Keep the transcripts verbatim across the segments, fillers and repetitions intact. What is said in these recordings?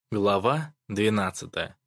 Глава двенадцатая.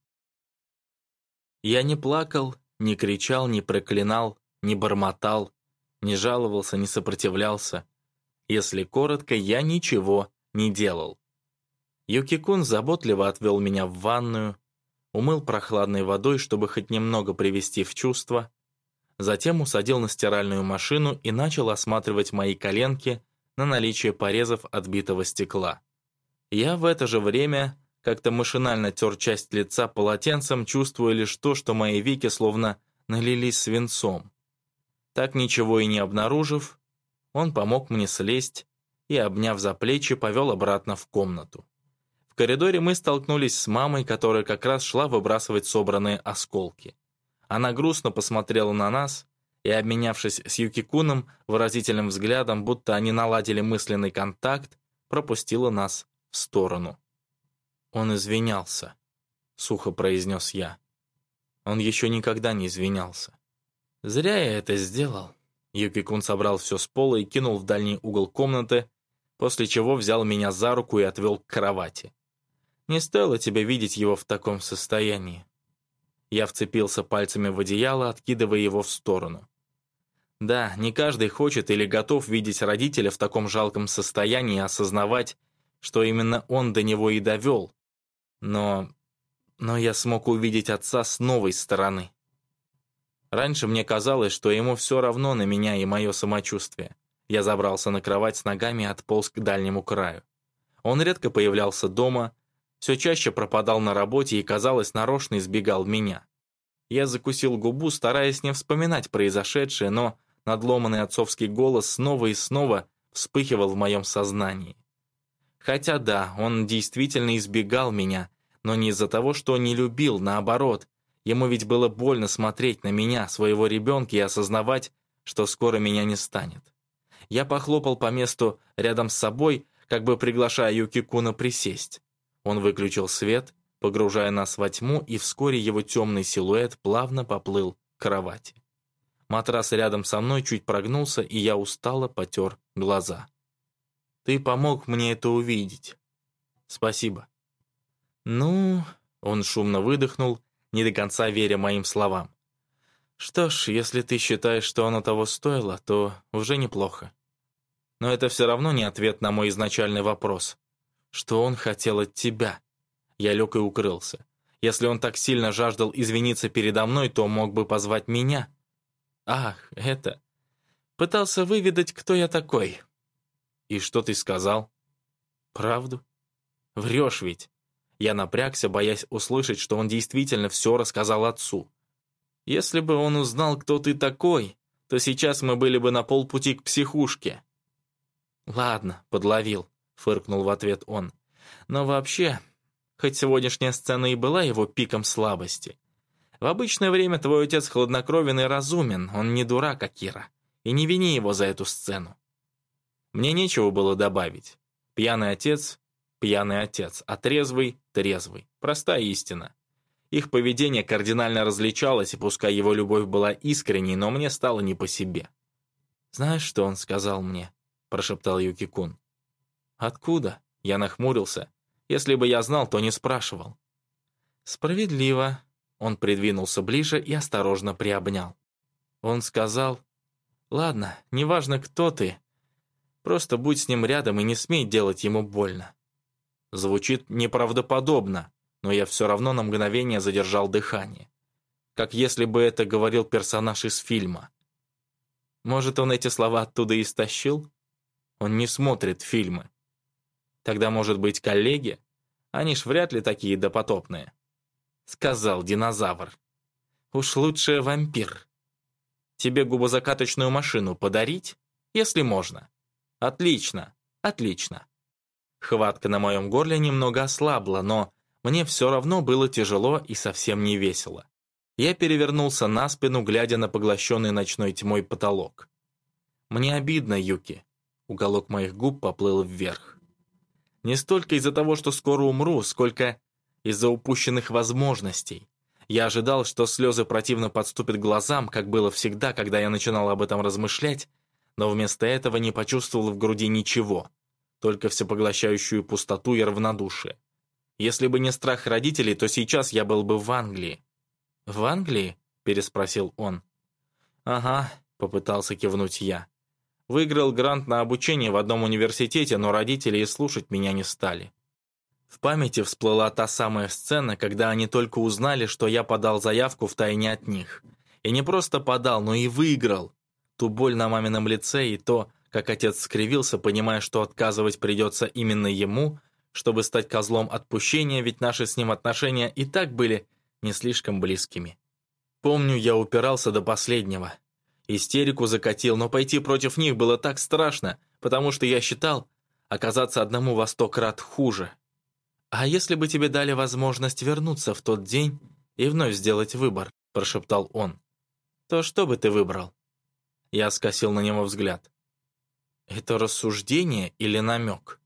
Я не плакал, не кричал, не проклинал, не бормотал, не жаловался, не сопротивлялся. Если коротко, я ничего не делал. Юки-кун заботливо отвел меня в ванную, умыл прохладной водой, чтобы хоть немного привести в чувство, затем усадил на стиральную машину и начал осматривать мои коленки на наличие порезов от битого стекла. Я в это же время как-то машинально тер часть лица полотенцем, чувствуя лишь то, что мои веки словно налились свинцом. Так ничего и не обнаружив, он помог мне слезть и, обняв за плечи, повел обратно в комнату. В коридоре мы столкнулись с мамой, которая как раз шла выбрасывать собранные осколки. Она грустно посмотрела на нас и, обменявшись с Юки-куном выразительным взглядом, будто они наладили мысленный контакт, пропустила нас в сторону. «Он извинялся», — сухо произнес я. Он еще никогда не извинялся. «Зря я это сделал». Юки-кун собрал все с пола и кинул в дальний угол комнаты, после чего взял меня за руку и отвел к кровати. «Не стоило тебе видеть его в таком состоянии». Я вцепился пальцами в одеяло, откидывая его в сторону. Да, не каждый хочет или готов видеть родителя в таком жалком состоянии и осознавать, что именно он до него и довел. Но... но я смог увидеть отца с новой стороны. Раньше мне казалось, что ему все равно на меня и мое самочувствие. Я забрался на кровать с ногами и отполз к дальнему краю. Он редко появлялся дома, все чаще пропадал на работе и, казалось, нарочно избегал меня. Я закусил губу, стараясь не вспоминать произошедшее, но надломанный отцовский голос снова и снова вспыхивал в моем сознании. Хотя да, он действительно избегал меня, но не из-за того, что не любил, наоборот. Ему ведь было больно смотреть на меня, своего ребенка, и осознавать, что скоро меня не станет. Я похлопал по месту рядом с собой, как бы приглашая Юки-куна присесть. Он выключил свет, погружая нас во тьму, и вскоре его темный силуэт плавно поплыл к кровати. Матрас рядом со мной чуть прогнулся, и я устало потер глаза. «Ты помог мне это увидеть. Спасибо». «Ну...» — он шумно выдохнул, не до конца веря моим словам. «Что ж, если ты считаешь, что оно того стоило, то уже неплохо. Но это все равно не ответ на мой изначальный вопрос. Что он хотел от тебя?» Я лег и укрылся. Если он так сильно жаждал извиниться передо мной, то мог бы позвать меня. «Ах, это...» Пытался выведать, кто я такой. «И что ты сказал?» «Правду?» «Врешь ведь». Я напрягся, боясь услышать, что он действительно все рассказал отцу. «Если бы он узнал, кто ты такой, то сейчас мы были бы на полпути к психушке». «Ладно, подловил», — фыркнул в ответ он. «Но вообще, хоть сегодняшняя сцена и была его пиком слабости, в обычное время твой отец хладнокровен и разумен, он не дурак, Акира, и не вини его за эту сцену». Мне нечего было добавить. Пьяный отец — пьяный отец, а трезвый — трезвый. Простая истина. Их поведение кардинально различалось, и пускай его любовь была искренней, но мне стало не по себе. «Знаешь, что он сказал мне?» — прошептал Юки-кун. «Откуда?» — я нахмурился. Если бы я знал, то не спрашивал. «Справедливо». Он придвинулся ближе и осторожно приобнял. Он сказал: «Ладно, неважно, кто ты, просто будь с ним рядом и не смей делать ему больно». Звучит неправдоподобно, но я все равно на мгновение задержал дыхание. Как если бы это говорил персонаж из фильма. Может, он эти слова оттуда и стащил? Он не смотрит фильмы. Тогда, может быть, коллеги? Они ж вряд ли такие допотопные. Сказал динозавр. Уж лучше вампир. Тебе губозакаточную машину подарить? Если можно. Отлично, отлично. Хватка на моем горле немного ослабла, но мне все равно было тяжело и совсем не весело. Я перевернулся на спину, глядя на поглощенный ночной тьмой потолок. «Мне обидно, Юки». Уголок моих губ поплыл вверх. Не столько из-за того, что скоро умру, сколько из-за упущенных возможностей. Я ожидал, что слезы противно подступят к глазам, как было всегда, когда я начинал об этом размышлять, но вместо этого не почувствовал в груди ничего, только всепоглощающую пустоту и равнодушие. Если бы не страх родителей, то сейчас я был бы в Англии». «В Англии?» — переспросил он. «Ага», — попытался кивнуть я. «Выиграл грант на обучение в одном университете, но родители и слушать меня не стали». В памяти всплыла та самая сцена, когда они только узнали, что я подал заявку втайне от них. И не просто подал, но и выиграл. Ту боль на мамином лице и то, как отец скривился, понимая, что отказывать придется именно ему, чтобы стать козлом отпущения, ведь наши с ним отношения и так были не слишком близкими. Помню, я упирался до последнего. Истерику закатил, но пойти против них было так страшно, потому что я считал оказаться одному во сто крат хуже. «А если бы тебе дали возможность вернуться в тот день и вновь сделать выбор», – прошептал он, – «то что бы ты выбрал?» Я скосил на него взгляд. «Это рассуждение или намек?»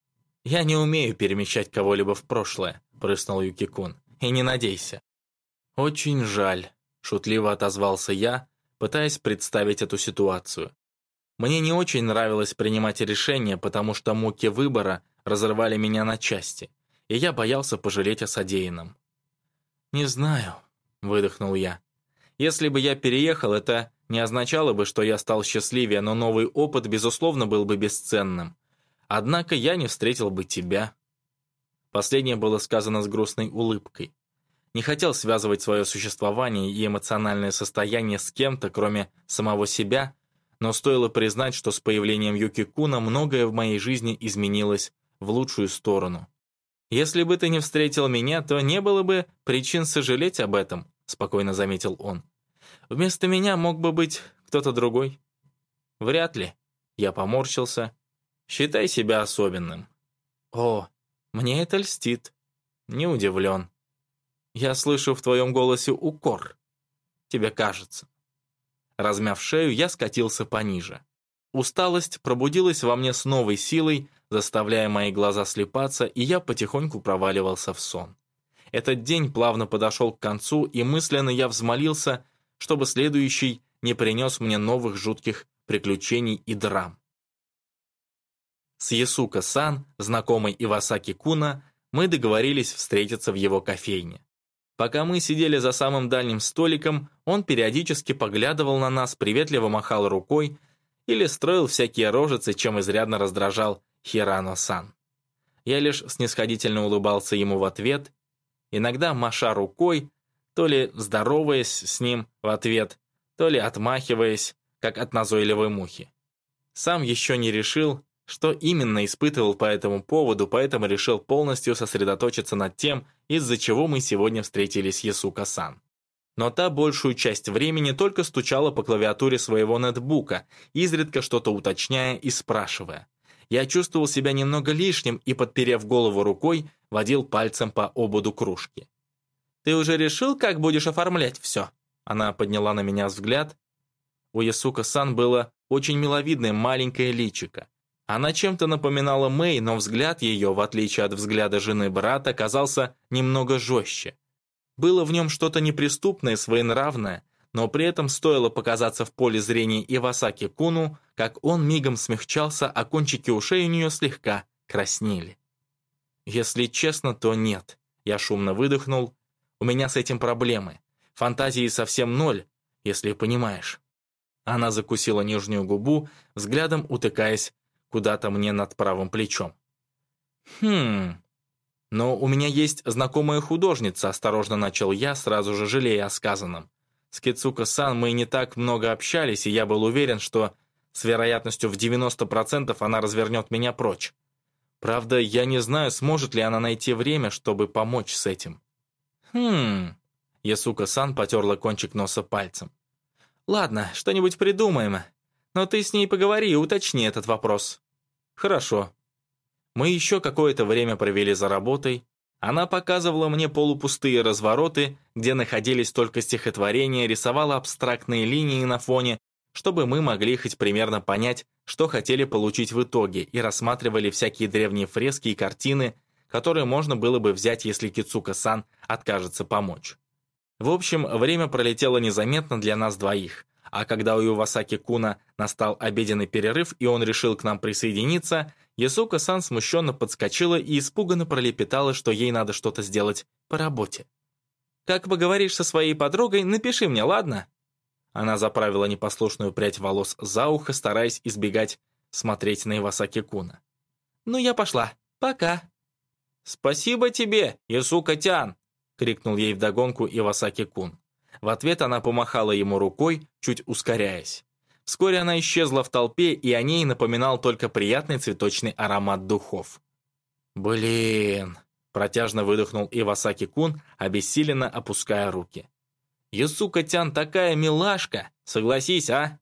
«Я не умею перемещать кого-либо в прошлое», – прыснул Юки-кун, – «и не надейся». «Очень жаль», – шутливо отозвался я, пытаясь представить эту ситуацию. Мне не очень нравилось принимать решения, потому что муки выбора разрывали меня на части, и я боялся пожалеть о содеянном. «Не знаю», — выдохнул я. «Если бы я переехал, это не означало бы, что я стал счастливее, но новый опыт, безусловно, был бы бесценным. Однако я не встретил бы тебя». Последнее было сказано с грустной улыбкой. Не хотел связывать свое существование и эмоциональное состояние с кем-то, кроме самого себя, но стоило признать, что с появлением Юки-куна многое в моей жизни изменилось в лучшую сторону. «Если бы ты не встретил меня, то не было бы причин сожалеть об этом», — спокойно заметил он. «Вместо меня мог бы быть кто-то другой». «Вряд ли». Я поморщился. «Считай себя особенным». «О, мне это льстит». «Не удивлен». «Я слышу в твоем голосе укор. Тебе кажется». Размяв шею, я скатился пониже. Усталость пробудилась во мне с новой силой, заставляя мои глаза слипаться, и я потихоньку проваливался в сон. Этот день плавно подошел к концу, и мысленно я взмолился, чтобы следующий не принес мне новых жутких приключений и драм. С Ясука-сан, знакомой Ивасаки Куна, мы договорились встретиться в его кофейне. Пока мы сидели за самым дальним столиком, он периодически поглядывал на нас, приветливо махал рукой или строил всякие рожицы, чем изрядно раздражал Хирано-сан. Я лишь снисходительно улыбался ему в ответ, иногда маша рукой, то ли здороваясь с ним в ответ, то ли отмахиваясь, как от назойливой мухи. Сам еще не решил, что именно испытывал по этому поводу, поэтому решил полностью сосредоточиться над тем, из-за чего мы сегодня встретились с Ясука-сан. Но та большую часть времени только стучала по клавиатуре своего нетбука, изредка что-то уточняя и спрашивая. Я чувствовал себя немного лишним и, подперев голову рукой, водил пальцем по ободу кружки. «Ты уже решил, как будешь оформлять все?» Она подняла на меня взгляд. У Ясука-сан было очень миловидное маленькое личико. Она чем-то напоминала Мэй, но взгляд ее, в отличие от взгляда жены брата, казался немного жестче. Было в нем что-то неприступное, своенравное, но при этом стоило показаться в поле зрения Ивасаки Куну, как он мигом смягчался, а кончики ушей у нее слегка краснели. Если честно, то нет. Я шумно выдохнул. У меня с этим проблемы. Фантазии совсем ноль, если понимаешь. Она закусила нижнюю губу, взглядом утыкаясь куда-то мне над правым плечом. «Хм... Но у меня есть знакомая художница», — осторожно начал я, сразу же жалея о сказанном. С Кицуко-сан мы не так много общались, и я был уверен, что с вероятностью в девяносто процентов она развернет меня прочь. Правда, я не знаю, сможет ли она найти время, чтобы помочь с этим. «Хм...» — Ясука-сан потерла кончик носа пальцем. «Ладно, что-нибудь придумаем. Но ты с ней поговори и уточни этот вопрос». «Хорошо». Мы еще какое-то время провели за работой. Она показывала мне полупустые развороты, где находились только стихотворения, рисовала абстрактные линии на фоне, чтобы мы могли хоть примерно понять, что хотели получить в итоге, и рассматривали всякие древние фрески и картины, которые можно было бы взять, если Кицука-сан откажется помочь. В общем, время пролетело незаметно для нас двоих, а когда у Ивасаки Куна настал обеденный перерыв и он решил к нам присоединиться, Ясука-сан смущенно подскочила и испуганно пролепетала, что ей надо что-то сделать по работе. «Как поговоришь со своей подругой, напиши мне, ладно?» Она заправила непослушную прядь волос за ухо, стараясь избегать смотреть на Ивасаки-куна. «Ну, я пошла. Пока». «Спасибо тебе, Ясука-тян!» — крикнул ей вдогонку Ивасаки-кун. В ответ она помахала ему рукой, чуть ускоряясь. Вскоре она исчезла в толпе, и о ней напоминал только приятный цветочный аромат духов. «Блин!» — протяжно выдохнул Ивасаки-кун, обессиленно опуская руки. «Ясука-тян такая милашка! Согласись, а?»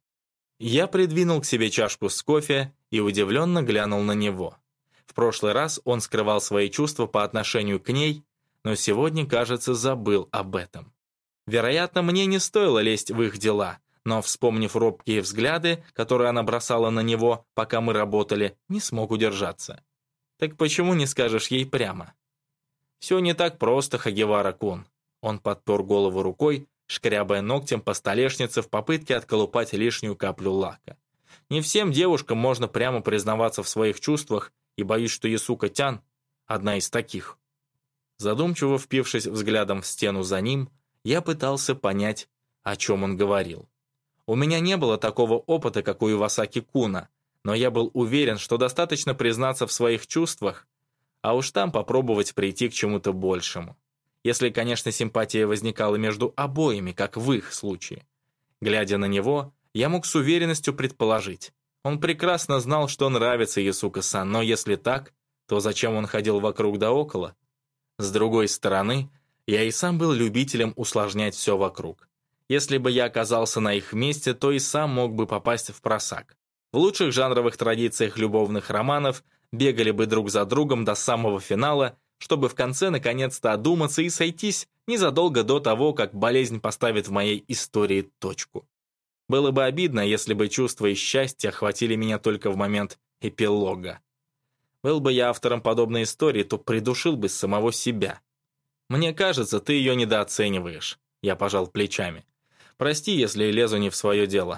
Я придвинул к себе чашку с кофе и удивленно глянул на него. В прошлый раз он скрывал свои чувства по отношению к ней, но сегодня, кажется, забыл об этом. Вероятно, мне не стоило лезть в их дела, но, вспомнив робкие взгляды, которые она бросала на него, пока мы работали, не смог удержаться. Так почему не скажешь ей прямо? «Все не так просто, Хагевара-кун». Он подпер голову рукой, шкрябая ногтем по столешнице в попытке отколупать лишнюю каплю лака. Не всем девушкам можно прямо признаваться в своих чувствах, и боюсь, что Ясука-тян – одна из таких. Задумчиво впившись взглядом в стену за ним, я пытался понять, о чем он говорил. У меня не было такого опыта, как у Ивасаки-куна, но я был уверен, что достаточно признаться в своих чувствах, а уж там попробовать прийти к чему-то большему. Если, конечно, симпатия возникала между обоими, как в их случае. Глядя на него, я мог с уверенностью предположить. Он прекрасно знал, что нравится Ясука-сан, но если так, то зачем он ходил вокруг да около? С другой стороны, я и сам был любителем усложнять все вокруг. Если бы я оказался на их месте, то и сам мог бы попасть в просак. В лучших жанровых традициях любовных романов бегали бы друг за другом до самого финала, чтобы в конце наконец-то одуматься и сойтись незадолго до того, как болезнь поставит в моей истории точку. Было бы обидно, если бы чувства и счастье охватили меня только в момент эпилога. Был бы я автором подобной истории, то придушил бы самого себя. Мне кажется, ты ее недооцениваешь. Я пожал плечами. Прости, если лезу не в свое дело.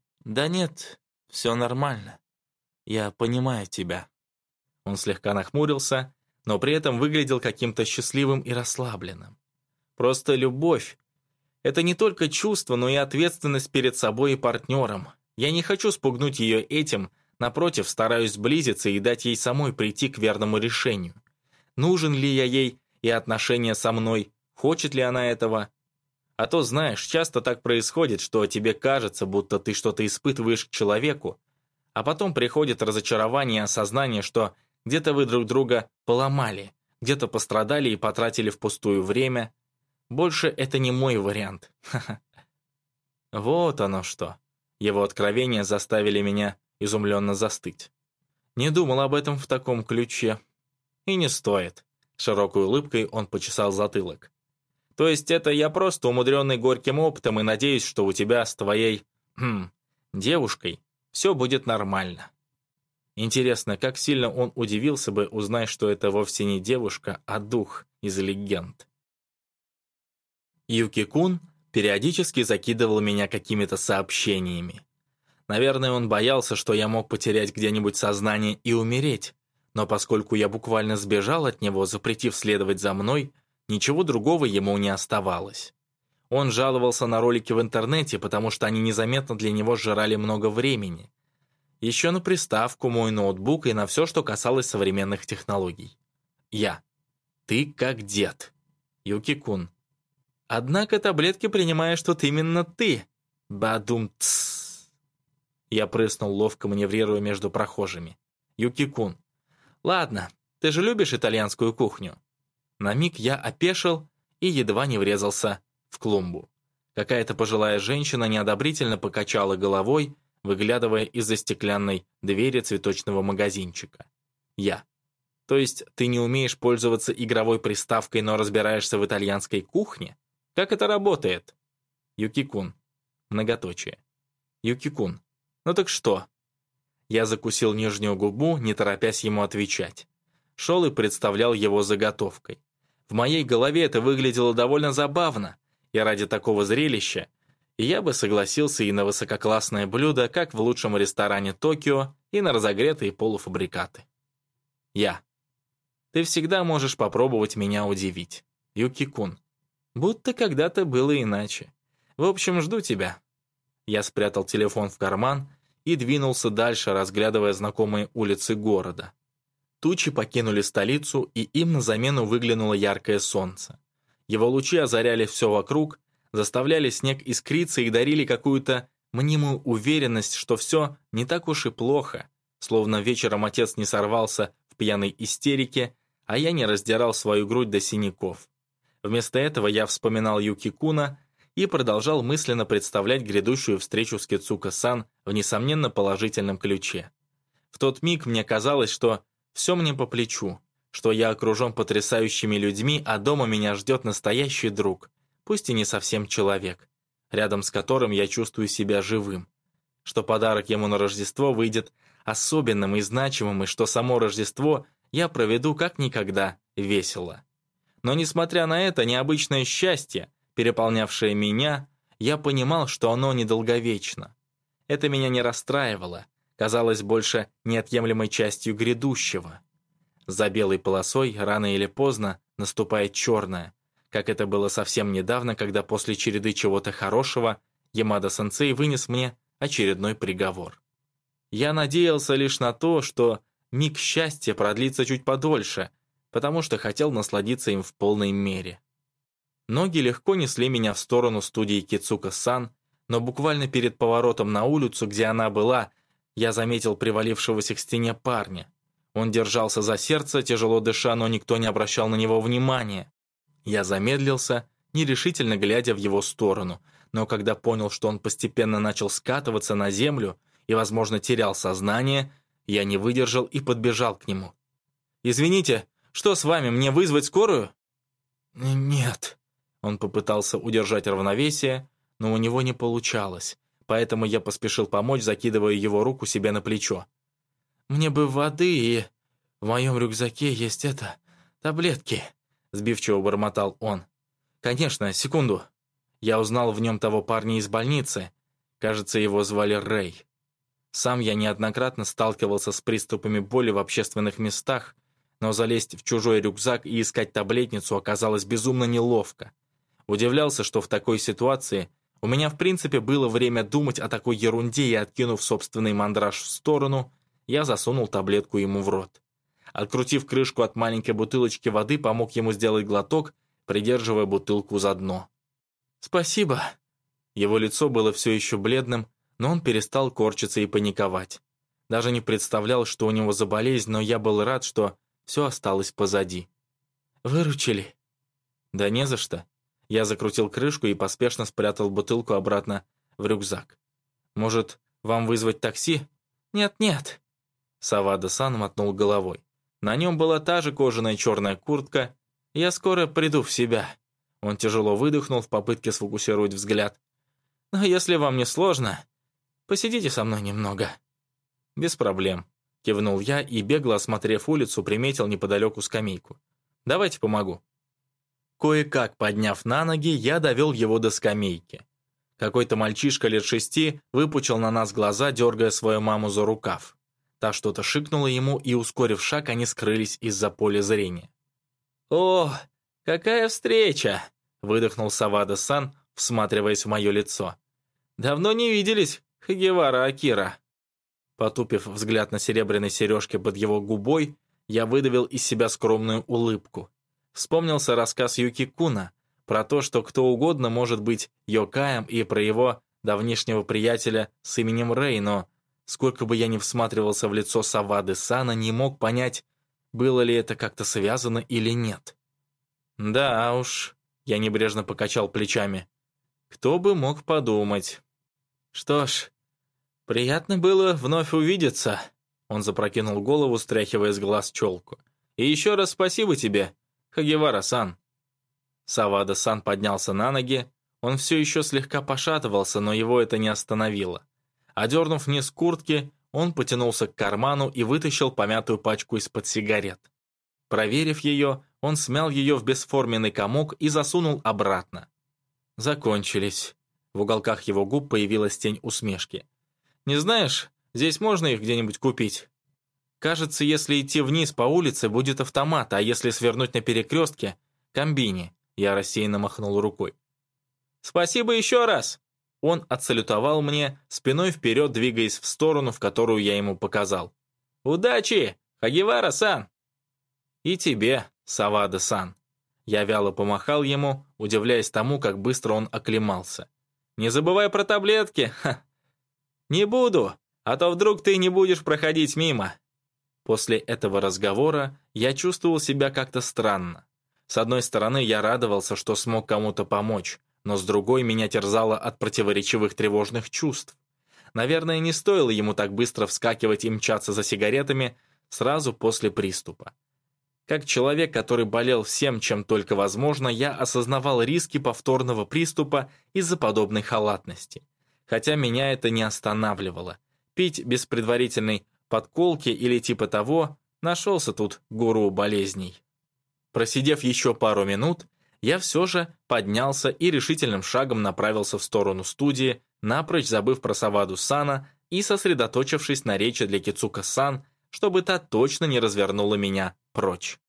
Да нет, все нормально. Я понимаю тебя. Он слегка нахмурился, но при этом выглядел каким-то счастливым и расслабленным. Просто любовь — это не только чувство, но и ответственность перед собой и партнером. Я не хочу спугнуть ее этим, напротив, стараюсь сблизиться и дать ей самой прийти к верному решению. Нужен ли я ей и отношения со мной, хочет ли она этого? А то, знаешь, часто так происходит, что тебе кажется, будто ты что-то испытываешь к человеку, а потом приходит разочарование и осознание, что где-то вы друг друга поломали, где-то пострадали и потратили впустую время. Больше это не мой вариант. Вот оно что. Его откровения заставили меня изумленно застыть. Не думал об этом в таком ключе. И не стоит. Широкой улыбкой он почесал затылок. То есть это я просто умудренный горьким опытом и надеюсь, что у тебя с твоей хм, девушкой все будет нормально. Интересно, как сильно он удивился бы, узнав, что это вовсе не девушка, а дух из легенд. Юки-кун периодически закидывал меня какими-то сообщениями. Наверное, он боялся, что я мог потерять где-нибудь сознание и умереть, но поскольку я буквально сбежал от него, запретив следовать за мной, ничего другого ему не оставалось. Он жаловался на ролики в интернете, потому что они незаметно для него сжирали много времени. Еще на приставку, мой ноутбук и на все, что касалось современных технологий. Я. Ты как дед. Юки-кун. Однако таблетки принимаешь тут именно ты. Бадум-тсс. Я прыснул, ловко маневрируя между прохожими. Юки-кун. Ладно, ты же любишь итальянскую кухню? На миг я опешил и едва не врезался в клумбу. Какая-то пожилая женщина неодобрительно покачала головой, выглядывая из-за стеклянной двери цветочного магазинчика. Я. То есть ты не умеешь пользоваться игровой приставкой, но разбираешься в итальянской кухне? Как это работает? Юки-кун. Многоточие. Юки-кун. Ну так что? Я закусил нижнюю губу, не торопясь ему отвечать. Шел и представлял его заготовкой. В моей голове это выглядело довольно забавно, и ради такого зрелища я бы согласился и на высококлассное блюдо, как в лучшем ресторане Токио, и на разогретые полуфабрикаты. Я. Ты всегда можешь попробовать меня удивить. Юки-кун. Будто когда-то было иначе. В общем, жду тебя. Я спрятал телефон в карман и двинулся дальше, разглядывая знакомые улицы города. Тучи покинули столицу, и им на замену выглянуло яркое солнце. Его лучи озаряли все вокруг, заставляли снег искриться и дарили какую-то мнимую уверенность, что все не так уж и плохо, словно вечером отец не сорвался в пьяной истерике, а я не раздирал свою грудь до синяков. Вместо этого я вспоминал Юки-куна и продолжал мысленно представлять грядущую встречу с Кицуко-сан в несомненно положительном ключе. В тот миг мне казалось, что все мне по плечу, что я окружен потрясающими людьми, а дома меня ждет настоящий друг, пусть и не совсем человек, рядом с которым я чувствую себя живым, что подарок ему на Рождество выйдет особенным и значимым, и что само Рождество я проведу как никогда весело. Но несмотря на это необычное счастье, переполнявшее меня, я понимал, что оно недолговечно. Это меня не расстраивало, казалось больше неотъемлемой частью грядущего. За белой полосой рано или поздно наступает черная, как это было совсем недавно, когда после череды чего-то хорошего Ямада-сенсей вынес мне очередной приговор. Я надеялся лишь на то, что миг счастья продлится чуть подольше, потому что хотел насладиться им в полной мере. Ноги легко несли меня в сторону студии Кицуко-сан, но буквально перед поворотом на улицу, где она была, я заметил привалившегося к стене парня. Он держался за сердце, тяжело дыша, но никто не обращал на него внимания. Я замедлился, нерешительно глядя в его сторону, но когда понял, что он постепенно начал скатываться на землю и, возможно, терял сознание, я не выдержал и подбежал к нему. «Извините, что с вами, мне вызвать скорую?» «Нет». Он попытался удержать равновесие, но у него не получалось, поэтому я поспешил помочь, закидывая его руку себе на плечо. «Мне бы воды, и в моем рюкзаке есть это, таблетки», — сбивчиво бормотал он. «Конечно, секунду». Я узнал в нем того парня из больницы. Кажется, его звали Рэй. Сам я неоднократно сталкивался с приступами боли в общественных местах, но залезть в чужой рюкзак и искать таблетницу оказалось безумно неловко. Удивлялся, что в такой ситуации у меня в принципе было время думать о такой ерунде, и, откинув собственный мандраж в сторону, я засунул таблетку ему в рот. Открутив крышку от маленькой бутылочки воды, помог ему сделать глоток, придерживая бутылку за дно. «Спасибо». Его лицо было все еще бледным, но он перестал корчиться и паниковать. Даже не представлял, что у него за болезнь, но я был рад, что все осталось позади. «Выручили?» «Да не за что». Я закрутил крышку и поспешно спрятал бутылку обратно в рюкзак. «Может, вам вызвать такси?» «Нет-нет». Савада-сан мотнул головой. На нем была та же кожаная черная куртка. «Я скоро приду в себя». Он тяжело выдохнул в попытке сфокусировать взгляд. «Но если вам не сложно, посидите со мной немного». «Без проблем», — кивнул я и, бегло осмотрев улицу, приметил неподалеку скамейку. «Давайте помогу». Кое-как подняв на ноги, я довел его до скамейки. Какой-то мальчишка лет шести выпучил на нас глаза, дергая свою маму за рукав. Та что-то шикнула ему, и, ускорив шаг, они скрылись из-за поля зрения. «О, какая встреча!» — выдохнул Савада-сан, всматриваясь в мое лицо. «Давно не виделись, Хагевара Акира». Потупив взгляд на серебряной сережке под его губой, я выдавил из себя скромную улыбку. Вспомнился рассказ Юки-куна про то, что кто угодно может быть йокаем, и про его давнишнего приятеля с именем Рэй, но сколько бы я ни всматривался в лицо Савады-сана, не мог понять, было ли это как-то связано или нет. «Да уж», — я небрежно покачал плечами, — «кто бы мог подумать». «Что ж, приятно было вновь увидеться», — он запрокинул голову, стряхивая с глаз челку. «И еще раз спасибо тебе, Хагевара-сан». Савада-сан поднялся на ноги, он все еще слегка пошатывался, но его это не остановило. Одернув низ куртки, он потянулся к карману и вытащил помятую пачку из-под сигарет. Проверив ее, он смял ее в бесформенный комок и засунул обратно. Закончились. В уголках его губ появилась тень усмешки. «Не знаешь, здесь можно их где-нибудь купить?» Кажется, если идти вниз по улице, будет автомат, а если свернуть на перекрестке — комбини. Я рассеянно махнул рукой. «Спасибо еще раз!» Он отсалютовал мне, спиной вперед двигаясь в сторону, в которую я ему показал. «Удачи, Хагевара-сан!» «И тебе, Савада-сан!» Я вяло помахал ему, удивляясь тому, как быстро он оклемался. «Не забывай про таблетки!» Ха. «Не буду, а то вдруг ты не будешь проходить мимо!» После этого разговора я чувствовал себя как-то странно. С одной стороны, я радовался, что смог кому-то помочь, но с другой меня терзало от противоречивых тревожных чувств. Наверное, не стоило ему так быстро вскакивать и мчаться за сигаретами сразу после приступа. Как человек, который болел всем, чем только возможно, я осознавал риски повторного приступа из-за подобной халатности. Хотя меня это не останавливало. Пить без предварительной подколки или типа того, нашелся тут гуру болезней. Просидев еще пару минут, я все же поднялся и решительным шагом направился в сторону студии, напрочь забыв про Саваду-сана и сосредоточившись на речи для Кицука-сан, чтобы та точно не развернула меня прочь.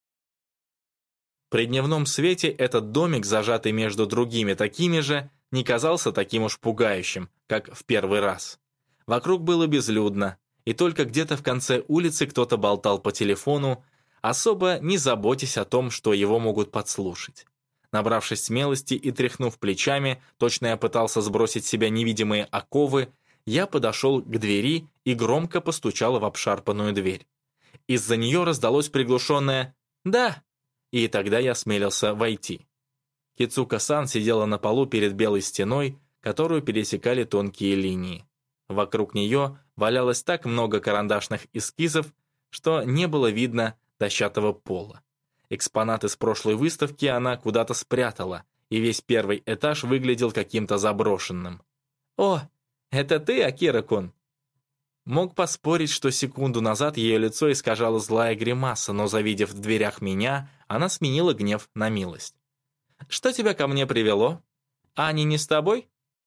При дневном свете этот домик, зажатый между другими такими же, не казался таким уж пугающим, как в первый раз. Вокруг было безлюдно, и только где-то в конце улицы кто-то болтал по телефону, особо не заботясь о том, что его могут подслушать. Набравшись смелости и тряхнув плечами, точно я пытался сбросить с себя невидимые оковы, я подошел к двери и громко постучал в обшарпанную дверь. Из-за нее раздалось приглушенное «Да!», и тогда я осмелился войти. Кицука-сан сидела на полу перед белой стеной, которую пересекали тонкие линии. Вокруг нее валялось так много карандашных эскизов, что не было видно дощатого пола. Экспонаты с прошлой выставки она куда-то спрятала, и весь первый этаж выглядел каким-то заброшенным. «О, это ты, Акира-кун?» Мог поспорить, что секунду назад ее лицо искажало злая гримаса, но, завидев в дверях меня, она сменила гнев на милость. «Что тебя ко мне привело? Ани не с тобой?»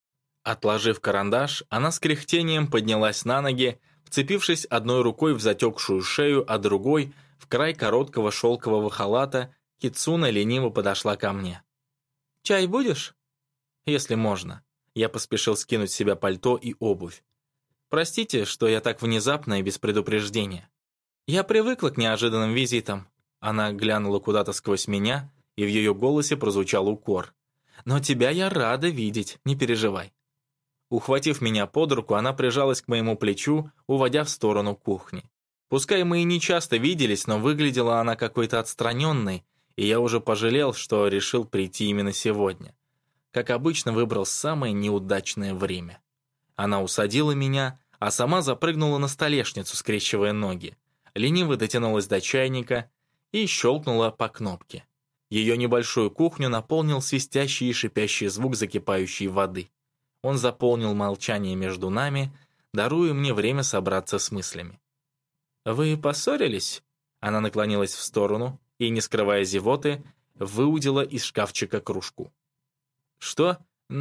Отложив карандаш, она с кряхтением поднялась на ноги, вцепившись одной рукой в затекшую шею, а другой — в край короткого шелкового халата, Кицуна лениво подошла ко мне. «Чай будешь?» «Если можно». Я поспешил скинуть с себя пальто и обувь. «Простите, что я так внезапно и без предупреждения. Я привыкла к неожиданным визитам». Она глянула куда-то сквозь меня, и в ее голосе прозвучал укор. «Но тебя я рада видеть, не переживай». Ухватив меня под руку, она прижалась к моему плечу, уводя в сторону кухни. Пускай мы и не часто виделись, но выглядела она какой-то отстраненной, и я уже пожалел, что решил прийти именно сегодня. Как обычно, выбрал самое неудачное время. Она усадила меня, а сама запрыгнула на столешницу, скрещивая ноги, лениво дотянулась до чайника и щелкнула по кнопке. Ее небольшую кухню наполнил свистящий и шипящий звук закипающей воды. Он заполнил молчание между нами, даруя мне время собраться с мыслями. «Вы поссорились?» Она наклонилась в сторону и, не скрывая зевоты, выудила из шкафчика кружку. «Что?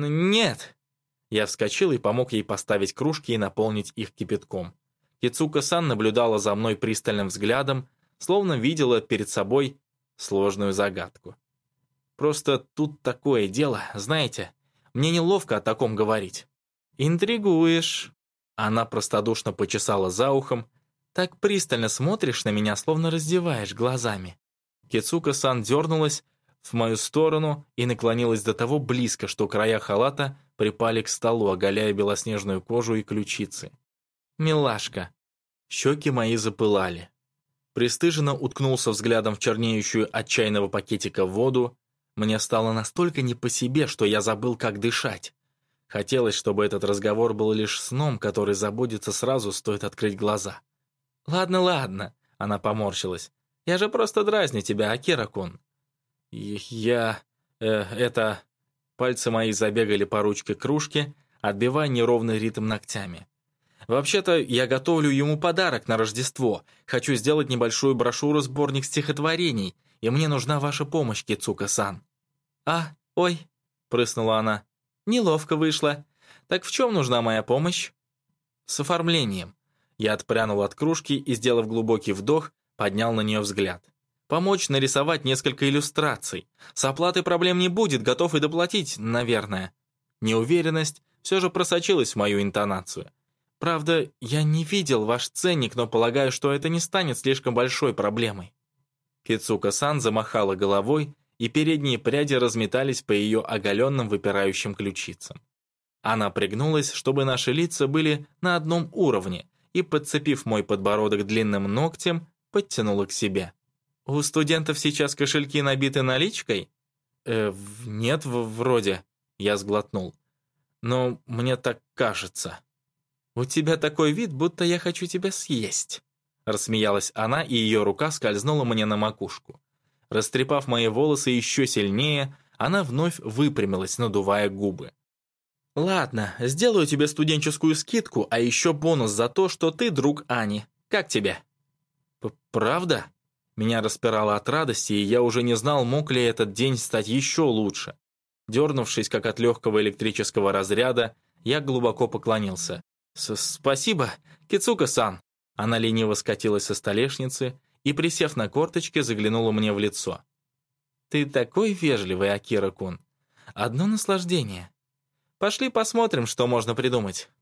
Нет!» Я вскочил и помог ей поставить кружки и наполнить их кипятком. Кицука-сан наблюдала за мной пристальным взглядом, словно видела перед собой сложную загадку. «Просто тут такое дело, знаете, мне неловко о таком говорить». «Интригуешь!» Она простодушно почесала за ухом. «Так пристально смотришь на меня, словно раздеваешь глазами». Кицука-сан дернулась в мою сторону и наклонилась до того близко, что края халата припали к столу, оголяя белоснежную кожу и ключицы. «Милашка». Щеки мои запылали. Пристыженно уткнулся взглядом в чернеющую от чайного пакетика воду. Мне стало настолько не по себе, что я забыл, как дышать. Хотелось, чтобы этот разговор был лишь сном, который забудется сразу, стоит открыть глаза. «Ладно, ладно», — она поморщилась. «Я же просто дразню тебя, Акира-кун». «Я... Э, это...» Пальцы мои забегали по ручке кружки, отбивая неровный ритм ногтями. «Вообще-то я готовлю ему подарок на Рождество. Хочу сделать небольшую брошюру-сборник стихотворений, и мне нужна ваша помощь, Кицука-сан». «А, ой», — прыснула она, — «неловко вышло. Так в чем нужна моя помощь?» «С оформлением. Я отпрянул от кружки и, сделав глубокий вдох, поднял на нее взгляд. Помочь нарисовать несколько иллюстраций. С оплатой проблем не будет, готов и доплатить, наверное. Неуверенность все же просочилась в мою интонацию. Правда, я не видел ваш ценник, но полагаю, что это не станет слишком большой проблемой. Кицука-сан замахала головой, и передние пряди разметались по ее оголенным выпирающим ключицам. Она пригнулась, чтобы наши лица были на одном уровне, и, подцепив мой подбородок длинным ногтем, подтянула к себе. «У студентов сейчас кошельки набиты наличкой?» «Э, нет, вроде», — я сглотнул. «Но мне так кажется». «У тебя такой вид, будто я хочу тебя съесть», — рассмеялась она, и ее рука скользнула мне на макушку. Растрепав мои волосы еще сильнее, она вновь выпрямилась, надувая губы. «Ладно, сделаю тебе студенческую скидку, а еще бонус за то, что ты друг Ани. Как тебе?» «Правда?» Меня распирало от радости, и я уже не знал, мог ли этот день стать еще лучше. Дернувшись, как от легкого электрического разряда, я глубоко поклонился. «Спасибо, Кицука-сан!» Она лениво скатилась со столешницы и, присев на корточки, заглянула мне в лицо. «Ты такой вежливый, Акира-кун. Одно наслаждение. Пошли посмотрим, что можно придумать.